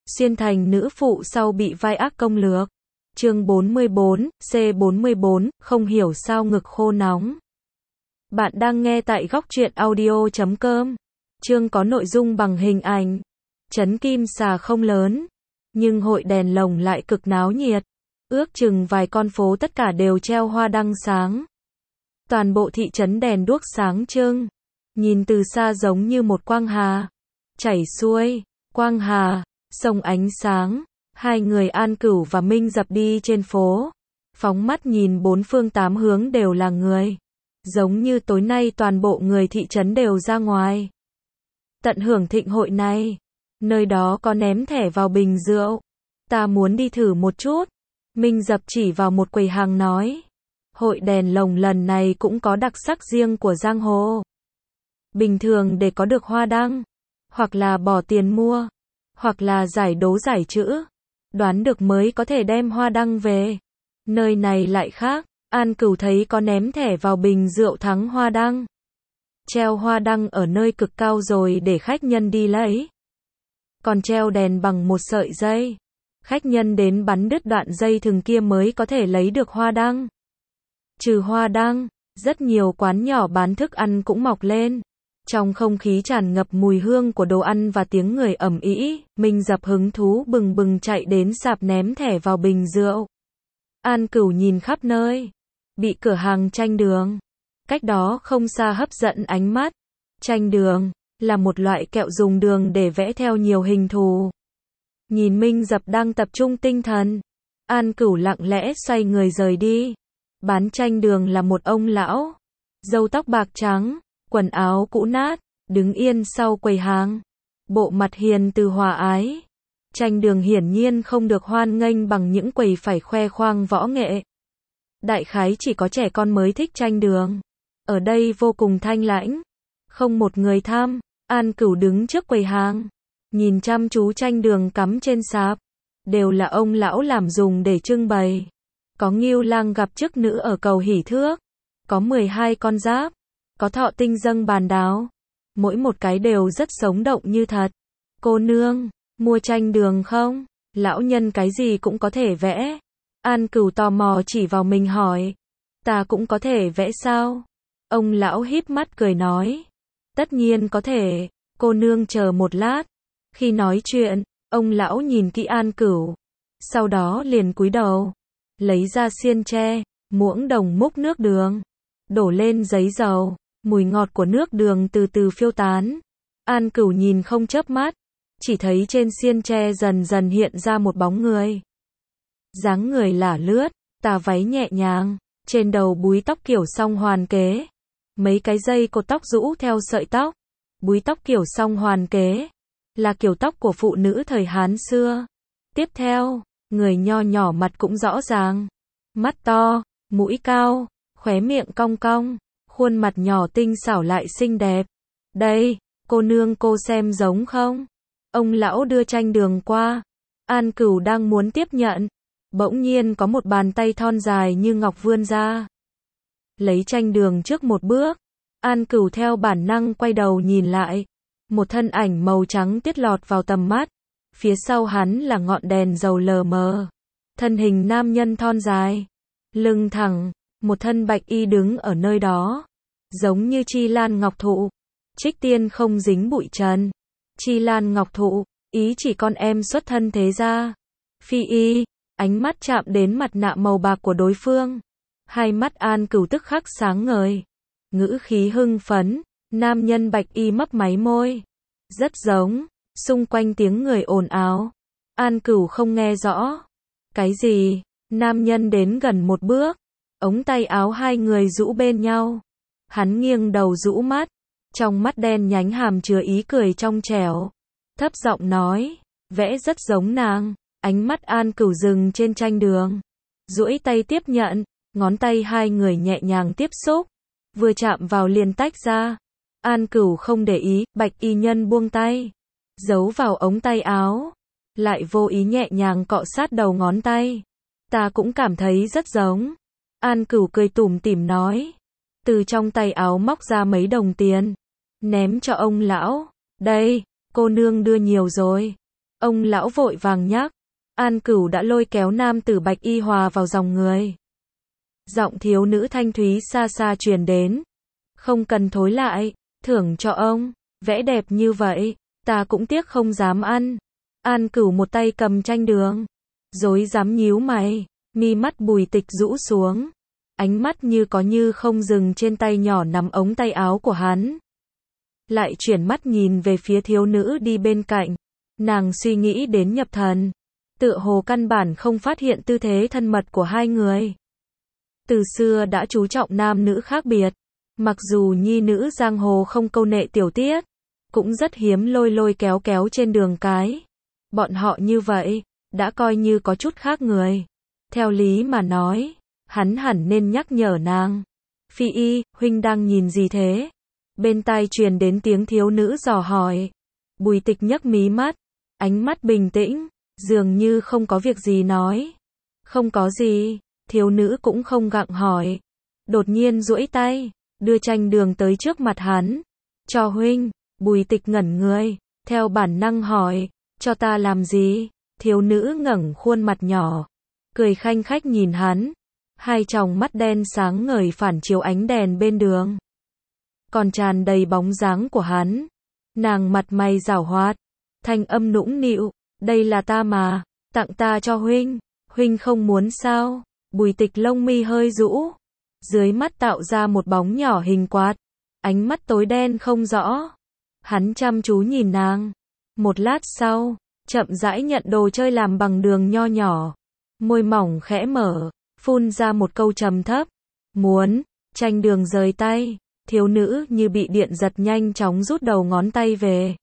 Xuyên thành nữ phụ sau bị vai ác công lược. Chương 44, C44, không hiểu sao ngực khô nóng. Bạn đang nghe tại góc truyện audio.com. Chương có nội dung bằng hình ảnh. Trấn Kim Xà không lớn, nhưng hội đèn lồng lại cực náo nhiệt. Ước chừng vài con phố tất cả đều treo hoa đăng sáng. Toàn bộ thị trấn đèn đuốc sáng trưng. Nhìn từ xa giống như một quang hà chảy xuôi. Quang hà, sông ánh sáng. Hai người An Cửu và Minh Dập đi trên phố. Phóng mắt nhìn bốn phương tám hướng đều là người. Giống như tối nay toàn bộ người thị trấn đều ra ngoài. Tận hưởng thịnh hội này. Nơi đó có ném thẻ vào bình rượu. Ta muốn đi thử một chút. Minh Dập chỉ vào một quầy hàng nói. Hội đèn lồng lần này cũng có đặc sắc riêng của giang hồ. Bình thường để có được hoa đăng, hoặc là bỏ tiền mua, hoặc là giải đố giải chữ. Đoán được mới có thể đem hoa đăng về. Nơi này lại khác, An Cửu thấy có ném thẻ vào bình rượu thắng hoa đăng. Treo hoa đăng ở nơi cực cao rồi để khách nhân đi lấy. Còn treo đèn bằng một sợi dây. Khách nhân đến bắn đứt đoạn dây thừng kia mới có thể lấy được hoa đăng. Trừ hoa đăng, rất nhiều quán nhỏ bán thức ăn cũng mọc lên. Trong không khí tràn ngập mùi hương của đồ ăn và tiếng người ầm ĩ, Minh Dập hứng thú bừng bừng chạy đến sạp ném thẻ vào bình rượu. An Cửu nhìn khắp nơi, bị cửa hàng tranh đường cách đó không xa hấp dẫn ánh mắt. Tranh đường là một loại kẹo dùng đường để vẽ theo nhiều hình thù. Nhìn Minh Dập đang tập trung tinh thần, An Cửu lặng lẽ xoay người rời đi. Bán tranh đường là một ông lão, râu tóc bạc trắng, quần áo cũ nát, đứng yên sau quầy hàng. Bộ mặt hiền từ hòa ái. Tranh đường hiển nhiên không được hoan nghênh bằng những quầy phải khoe khoang võ nghệ. Đại khái chỉ có trẻ con mới thích tranh đường. Ở đây vô cùng thanh lãnh, không một người tham. An Cửu đứng trước quầy hàng, nhìn chăm chú tranh đường cắm trên sạp. Đều là ông lão làm dùng để trưng bày. Có Ngưu Lang gặp chức nữ ở cầu hỷ thước. Có 12 con giáp. Có Thọ Tinh dâng bàn đáo. Mỗi một cái đều rất sống động như thật. Cô nương, mua tranh đường không? Lão nhân cái gì cũng có thể vẽ. An Cửu tò mò chỉ vào mình hỏi. Ta cũng có thể vẽ sao? Ông lão híp mắt cười nói. Tất nhiên có thể, cô nương chờ một lát. Khi nói chuyện, ông lão nhìn kỹ An Cửu. Sau đó liền cúi đầu. Lấy ra xiên tre, muỗng đồng múc nước đường. Đổ lên giấy dầu. Mùi ngọt của nước đường từ từ phiêu tán. An Cửu nhìn không chớp mắt. Chỉ thấy trên xiên tre dần dần hiện ra một bóng người. Dáng người lả lướt, tà váy nhẹ nhàng. Trên đầu búi tóc kiểu song hoàn kế. Mấy cái dây cột tóc rũ theo sợi tóc. Búi tóc kiểu song hoàn kế là kiểu tóc của phụ nữ thời Hán xưa. Tiếp theo, người nho nhỏ mặt cũng rõ ràng. Mắt to, mũi cao, khóe miệng cong cong. Khuôn mặt nhỏ tinh xảo lại xinh đẹp. Đây, cô nương cô xem giống không? Ông lão đưa tranh đường qua. An Cửu đang muốn tiếp nhận. Bỗng nhiên có một bàn tay thon dài như ngọc vươn ra. Lấy tranh đường trước một bước. An Cửu theo bản năng quay đầu nhìn lại. Một thân ảnh màu trắng tiết lọt vào tầm mắt. Phía sau hắn là ngọn đèn dầu lờ mờ. Thân hình nam nhân thon dài. Lưng thẳng. Một thân bạch y đứng ở nơi đó. Giống như chi lan ngọc thụ. Trích tiên không dính bụi trần. Chi lan ngọc thụ, ý chỉ con em xuất thân thế gia. Phi y, ánh mắt chạm đến mặt nạ màu bạc của đối phương. Hai mắt An Cửu tức khắc sáng ngời. Ngữ khí hưng phấn, nam nhân bạch y mấp máy môi. Rất giống, xung quanh tiếng người ồn ào. An Cửu không nghe rõ. Cái gì? Nam nhân đến gần một bước. Ống tay áo hai người rũ bên nhau. Hắn nghiêng đầu rũ mắt. Trong mắt đen nhánh hàm chứa ý cười trong trẻo. Thấp giọng nói. Vẽ rất giống nàng. Ánh mắt An Cửu dừng trên tranh đường. Duỗi tay tiếp nhận. Ngón tay hai người nhẹ nhàng tiếp xúc. Vừa chạm vào liền tách ra. An Cửu không để ý. Bạch y nhân buông tay. Giấu vào ống tay áo. Lại vô ý nhẹ nhàng cọ sát đầu ngón tay. Ta cũng cảm thấy rất giống. An Cửu cười tủm tỉm nói. Từ trong tay áo móc ra mấy đồng tiền. Ném cho ông lão. Đây, cô nương đưa nhiều rồi. Ông lão vội vàng nhắc. An Cửu đã lôi kéo nam tử bạch y hòa vào dòng người. Giọng thiếu nữ thanh thúy xa xa truyền đến. Không cần thối lại, thưởng cho ông, vẽ đẹp như vậy, ta cũng tiếc không dám ăn. An Cửu một tay cầm tranh đường, rối rắm nhíu mày, mi mắt Bùi Tịch rũ xuống, ánh mắt như có như không dừng trên tay nhỏ nắm ống tay áo của hắn. Lại chuyển mắt nhìn về phía thiếu nữ đi bên cạnh, nàng suy nghĩ đến nhập thần, tựa hồ căn bản không phát hiện tư thế thân mật của hai người. Từ xưa đã chú trọng nam nữ khác biệt, mặc dù nhi nữ giang hồ không câu nệ tiểu tiết, cũng rất hiếm lôi lôi kéo kéo trên đường cái. Bọn họ như vậy, đã coi như có chút khác người. Theo lý mà nói, hắn hẳn nên nhắc nhở nàng. Phi y, huynh đang nhìn gì thế? Bên tai truyền đến tiếng thiếu nữ dò hỏi. Bùi Tịch nhấc mí mắt, ánh mắt bình tĩnh, dường như không có việc gì nói. Không có gì, thiếu nữ cũng không gặng hỏi. Đột nhiên duỗi tay, đưa tranh đường tới trước mặt hắn. Cho huynh. Bùi Tịch ngẩn người, theo bản năng hỏi, cho ta làm gì? Thiếu nữ ngẩng khuôn mặt nhỏ, cười khanh khách nhìn hắn, hai tròng mắt đen sáng ngời phản chiếu ánh đèn bên đường, còn tràn đầy bóng dáng của hắn. Nàng mặt mày giảo hoạt, thanh âm nũng nịu, đây là ta mà, tặng ta cho huynh, huynh không muốn sao? Bùi Tịch lông mi hơi rũ, dưới mắt tạo ra một bóng nhỏ hình quạt, ánh mắt tối đen không rõ. Hắn chăm chú nhìn nàng, một lát sau, chậm rãi nhận đồ chơi làm bằng đường nho nhỏ, môi mỏng khẽ mở, phun ra một câu trầm thấp, muốn. Tranh đường rời tay, thiếu nữ như bị điện giật nhanh chóng rút đầu ngón tay về.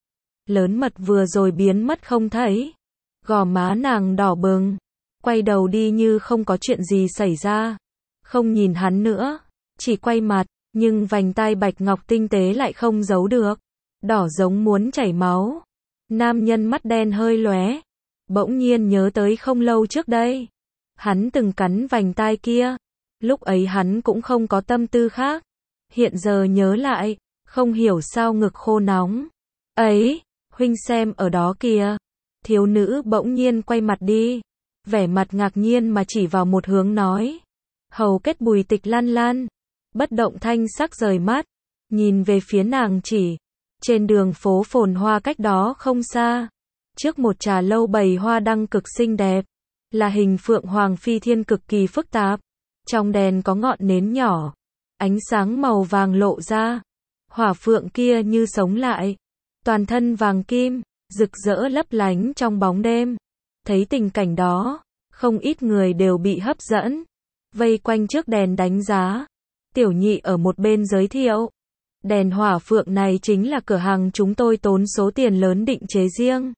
Lớn mật vừa rồi biến mất không thấy, gò má nàng đỏ bừng, quay đầu đi như không có chuyện gì xảy ra, không nhìn hắn nữa, chỉ quay mặt, nhưng vành tai bạch ngọc tinh tế lại không giấu được, đỏ giống muốn chảy máu. Nam nhân mắt đen hơi lóe, bỗng nhiên nhớ tới không lâu trước đây, hắn từng cắn vành tai kia, lúc ấy hắn cũng không có tâm tư khác, hiện giờ nhớ lại, không hiểu sao ngực khô nóng. Ấy, huynh xem ở đó kìa. Thiếu nữ bỗng nhiên quay mặt đi, vẻ mặt ngạc nhiên mà chỉ vào một hướng nói. Hầu kết Bùi Tịch lăn lăn, bất động thanh sắc rời mắt, nhìn về phía nàng chỉ. Trên đường phố phồn hoa cách đó không xa, trước một trà lâu bày hoa đăng cực xinh đẹp, là hình phượng hoàng phi thiên cực kỳ phức tạp. Trong đèn có ngọn nến nhỏ, ánh sáng màu vàng lộ ra, hỏa phượng kia như sống lại, toàn thân vàng kim, rực rỡ lấp lánh trong bóng đêm. Thấy tình cảnh đó, không ít người đều bị hấp dẫn, vây quanh trước đèn đánh giá. Tiểu Nhị ở một bên giới thiệu, đèn hỏa phượng này chính là cửa hàng chúng tôi tốn số tiền lớn định chế riêng.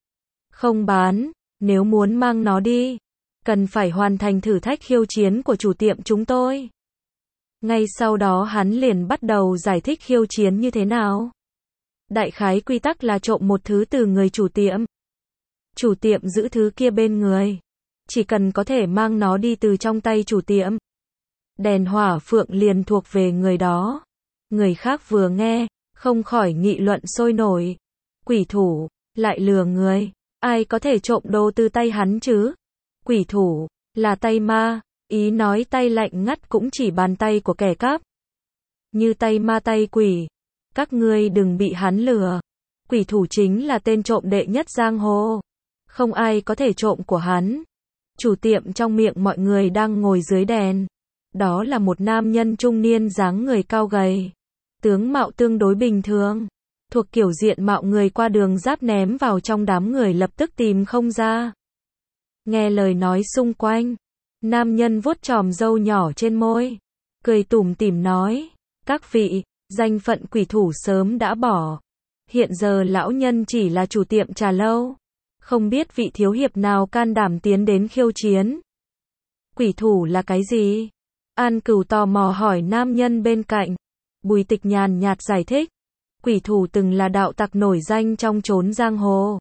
Không bán, nếu muốn mang nó đi, cần phải hoàn thành thử thách khiêu chiến của chủ tiệm chúng tôi. Ngay sau đó hắn liền bắt đầu giải thích khiêu chiến như thế nào. Đại khái quy tắc là trộm một thứ từ người chủ tiệm. Chủ tiệm giữ thứ kia bên người, chỉ cần có thể mang nó đi từ trong tay chủ tiệm, đèn hỏa phượng liền thuộc về người đó. Người khác vừa nghe, không khỏi nghị luận sôi nổi. Quỷ thủ, lại lừa người, ai có thể trộm đồ từ tay hắn chứ? Quỷ thủ, là tay ma, ý nói tay lạnh ngắt cũng chỉ bàn tay của kẻ cắp. Như tay ma tay quỷ, các ngươi đừng bị hắn lừa. Quỷ thủ chính là tên trộm đệ nhất giang hồ, không ai có thể trộm của hắn. Chủ tiệm trong miệng mọi người đang ngồi dưới đèn. Đó là một nam nhân trung niên dáng người cao gầy, tướng mạo tương đối bình thường, thuộc kiểu diện mạo người qua đường giáp ném vào trong đám người lập tức tìm không ra. Nghe lời nói xung quanh, nam nhân vuốt chòm râu nhỏ trên môi, cười tủm tỉm nói, các vị, danh phận quỷ thủ sớm đã bỏ. Hiện giờ lão nhân chỉ là chủ tiệm trà lâu. Không biết vị thiếu hiệp nào can đảm tiến đến khiêu chiến. Quỷ thủ là cái gì? An Cửu tò mò hỏi nam nhân bên cạnh. Bùi Tịch nhàn nhạt giải thích. Quỷ thủ từng là đạo tặc nổi danh trong chốn giang hồ.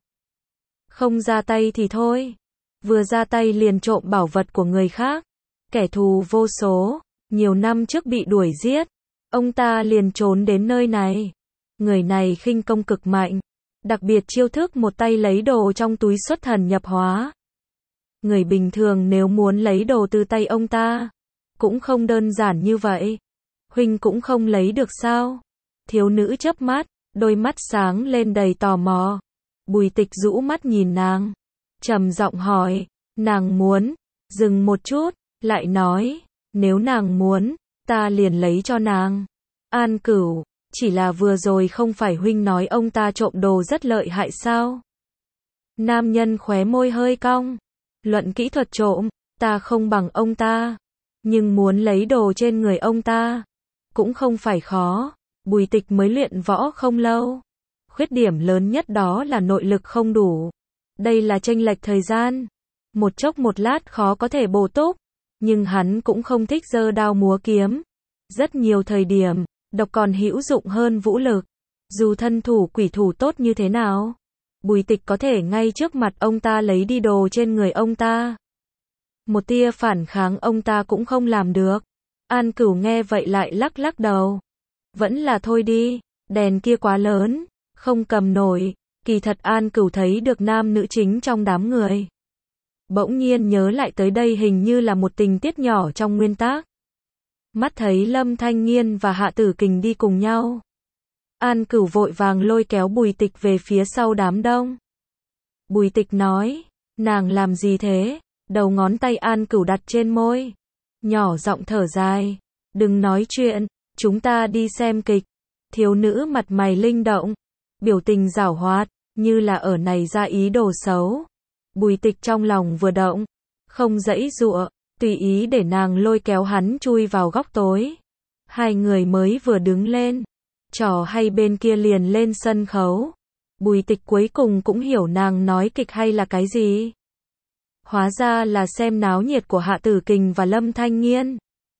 Không ra tay thì thôi, vừa ra tay liền trộm bảo vật của người khác. Kẻ thù vô số, nhiều năm trước bị đuổi giết, ông ta liền trốn đến nơi này. Người này khinh công cực mạnh, Đặc biệt chiêu thức một tay lấy đồ trong túi xuất thần nhập hóa. Người bình thường nếu muốn lấy đồ từ tay ông ta, cũng không đơn giản như vậy. Huynh cũng không lấy được sao? Thiếu nữ chớp mắt, đôi mắt sáng lên đầy tò mò. Bùi Tịch rũ mắt nhìn nàng, trầm giọng hỏi, nàng muốn, dừng một chút, lại nói, nếu nàng muốn, ta liền lấy cho nàng. An Cửu, chỉ là vừa rồi không phải huynh nói ông ta trộm đồ rất lợi hại sao? Nam nhân khóe môi hơi cong, luận kỹ thuật trộm, ta không bằng ông ta, nhưng muốn lấy đồ trên người ông ta, cũng không phải khó. Bùi Tịch mới luyện võ không lâu. Khuyết điểm lớn nhất đó là nội lực không đủ. Đây là chênh lệch thời gian. Một chốc một lát khó có thể bổ túc. Nhưng hắn cũng không thích giơ đao múa kiếm. Rất nhiều thời điểm, độc còn hữu dụng hơn vũ lực. Dù thân thủ quỷ thủ tốt như thế nào, Bùi Tịch có thể ngay trước mặt ông ta lấy đi đồ trên người ông ta. Một tia phản kháng ông ta cũng không làm được. An Cửu nghe vậy lại lắc lắc đầu. Vẫn là thôi đi, đèn kia quá lớn, không cầm nổi. Kỳ thật An Cửu thấy được nam nữ chính trong đám người. Bỗng nhiên nhớ lại tới đây hình như là một tình tiết nhỏ trong nguyên tác. Mắt thấy Lâm Thanh Nghiên và Hạ Tử Kình đi cùng nhau. An Cửu vội vàng lôi kéo Bùi Tịch về phía sau đám đông. Bùi Tịch nói, nàng làm gì thế? Đầu ngón tay An Cửu đặt trên môi. Nhỏ giọng thở dài, đừng nói chuyện, chúng ta đi xem kịch. Thiếu nữ mặt mày linh động, biểu tình giảo hoạt, như là ở này ra ý đồ xấu. Bùi Tịch trong lòng vừa động, không giãy giụa, tùy ý để nàng lôi kéo hắn chui vào góc tối. Hai người mới vừa đứng lên, trò hay bên kia liền lên sân khấu. Bùi Tịch cuối cùng cũng hiểu nàng nói kịch hay là cái gì. Hóa ra là xem náo nhiệt của Hạ Tử Kình và Lâm Thanh Nghiên.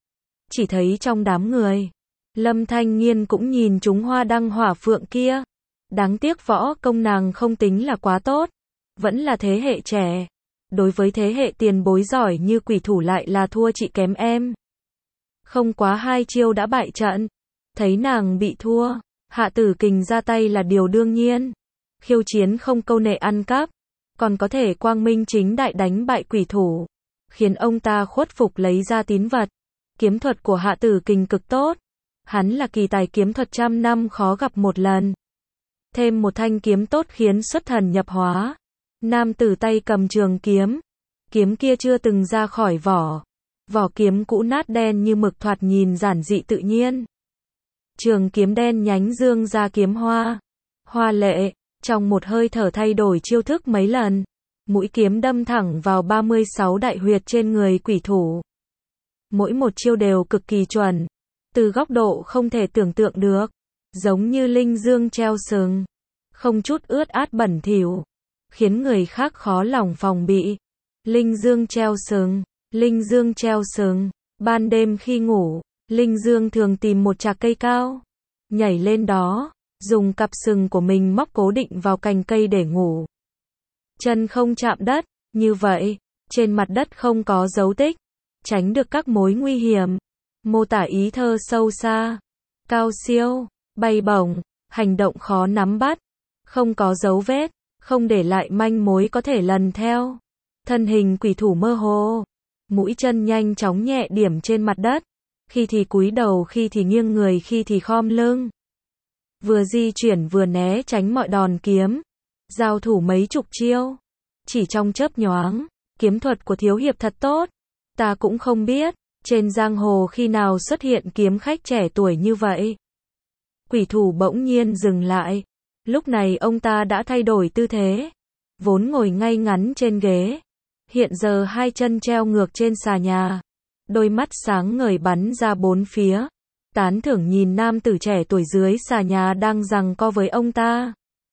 Chỉ thấy trong đám người, Lâm Thanh Nghiên cũng nhìn chúng hoa đăng hỏa phượng kia. Đáng tiếc võ công nàng không tính là quá tốt, vẫn là thế hệ trẻ. Đối với thế hệ tiền bối giỏi như quỷ thủ lại là thua chị kém em. Không quá 2 chiêu đã bại trận. Thấy nàng bị thua, Hạ Tử Kình ra tay là điều đương nhiên. Khiêu chiến không câu nệ ăn cắp, còn có thể quang minh chính đại đánh bại quỷ thủ, khiến ông ta khuất phục lấy ra tín vật. Kiếm thuật của Hạ Tử Kình cực tốt. Hắn là kỳ tài kiếm thuật trăm năm khó gặp một lần. Thêm một thanh kiếm tốt khiến xuất thần nhập hóa. Nam tử tay cầm trường kiếm. Kiếm kia chưa từng ra khỏi vỏ. Vỏ kiếm cũ nát đen như mực thoạt nhìn giản dị tự nhiên. Trường kiếm đen nhánh dương ra kiếm hoa. Hoa lệ, trong một hơi thở thay đổi chiêu thức mấy lần. Mũi kiếm đâm thẳng vào 36 đại huyệt trên người quỷ thủ. Mỗi một chiêu đều cực kỳ chuẩn. Từ góc độ không thể tưởng tượng được. Giống như linh dương treo sừng. Không chút ướt át bẩn thỉu, khiến người khác khó lòng phòng bị. Linh dương treo sừng, linh dương treo sừng. Ban đêm khi ngủ, linh dương thường tìm một trạc cây cao, nhảy lên đó, dùng cặp sừng của mình móc cố định vào cành cây để ngủ. Chân không chạm đất, như vậy, trên mặt đất không có dấu tích, tránh được các mối nguy hiểm. Mô tả ý thơ sâu xa, cao siêu, bay bổng, hành động khó nắm bắt, không có dấu vết, không để lại manh mối có thể lần theo. Thân hình quỷ thủ mơ hồ, mũi chân nhanh chóng nhẹ điểm trên mặt đất, khi thì cúi đầu, khi thì nghiêng người, khi thì khom lưng. Vừa di chuyển vừa né tránh mọi đòn kiếm, giao thủ mấy chục chiêu, chỉ trong chớp nhoáng. Kiếm thuật của thiếu hiệp thật tốt, ta cũng không biết, trên giang hồ khi nào xuất hiện kiếm khách trẻ tuổi như vậy. Quỷ thủ bỗng nhiên dừng lại, lúc này ông ta đã thay đổi tư thế, vốn ngồi ngay ngắn trên ghế, hiện giờ hai chân treo ngược trên xà nhà, đôi mắt sáng ngời bắn ra bốn phía, tán thưởng nhìn nam tử trẻ tuổi dưới xà nhà đang giằng co với ông ta.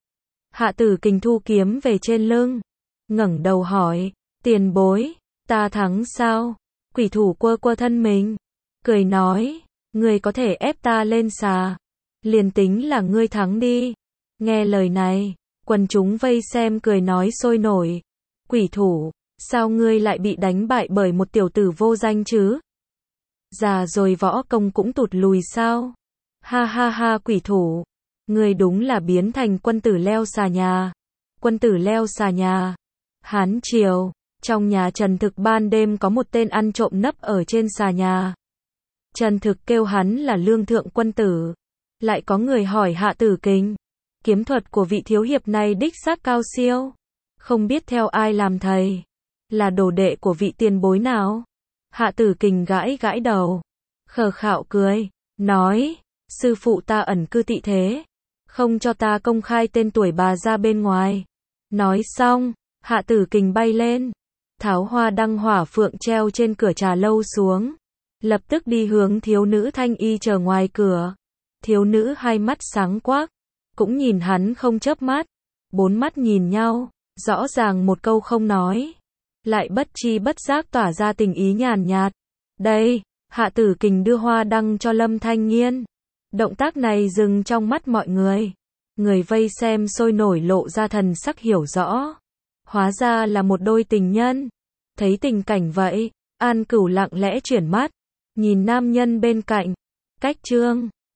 Hạ Tử Kình thu kiếm về trên lưng, ngẩng đầu hỏi, tiền bối, ta thắng sao? Quỷ thủ quơ quơ thân mình, cười nói, ngươi có thể ép ta lên xà, liền tính là ngươi thắng đi. Nghe lời này, quần chúng vây xem cười nói sôi nổi. Quỷ thủ, sao ngươi lại bị đánh bại bởi một tiểu tử vô danh chứ? Già rồi võ công cũng tụt lùi sao? Ha ha ha, quỷ thủ, Ngươi đúng là biến thành quân tử leo xà nhà. Quân tử leo xà nhà. Hán triều, trong nhà Trần Thực ban đêm có một tên ăn trộm nấp ở trên xà nhà. Trần Thực kêu hắn là lương thượng quân tử. Lại có người hỏi Hạ Tử Kình, kiếm thuật của vị thiếu hiệp này đích xác cao siêu, không biết theo ai làm thầy, là đồ đệ của vị tiền bối nào? Hạ Tử Kình gãi gãi đầu, khờ khạo cười, nói, sư phụ ta ẩn cư tị thế, không cho ta công khai tên tuổi bà ra bên ngoài. Nói xong, Hạ Tử Kình bay lên, tháo hoa đăng hỏa phượng treo trên cửa trà lâu xuống, lập tức đi hướng thiếu nữ thanh y chờ ngoài cửa. Thiếu nữ hai mắt sáng quắc, cũng nhìn hắn không chớp mắt, bốn mắt nhìn nhau, rõ ràng một câu không nói, lại bất chi bất giác tỏa ra tình ý nhàn nhạt. Đây, Hạ Tử Kình đưa hoa đăng cho Lâm Thanh Nghiên. Động tác này dừng trong mắt mọi người. Người vây xem sôi nổi lộ ra thần sắc hiểu rõ. Hóa ra là một đôi tình nhân. Thấy tình cảnh vậy, An Cửu lặng lẽ chuyển mắt, nhìn nam nhân bên cạnh. Cách chương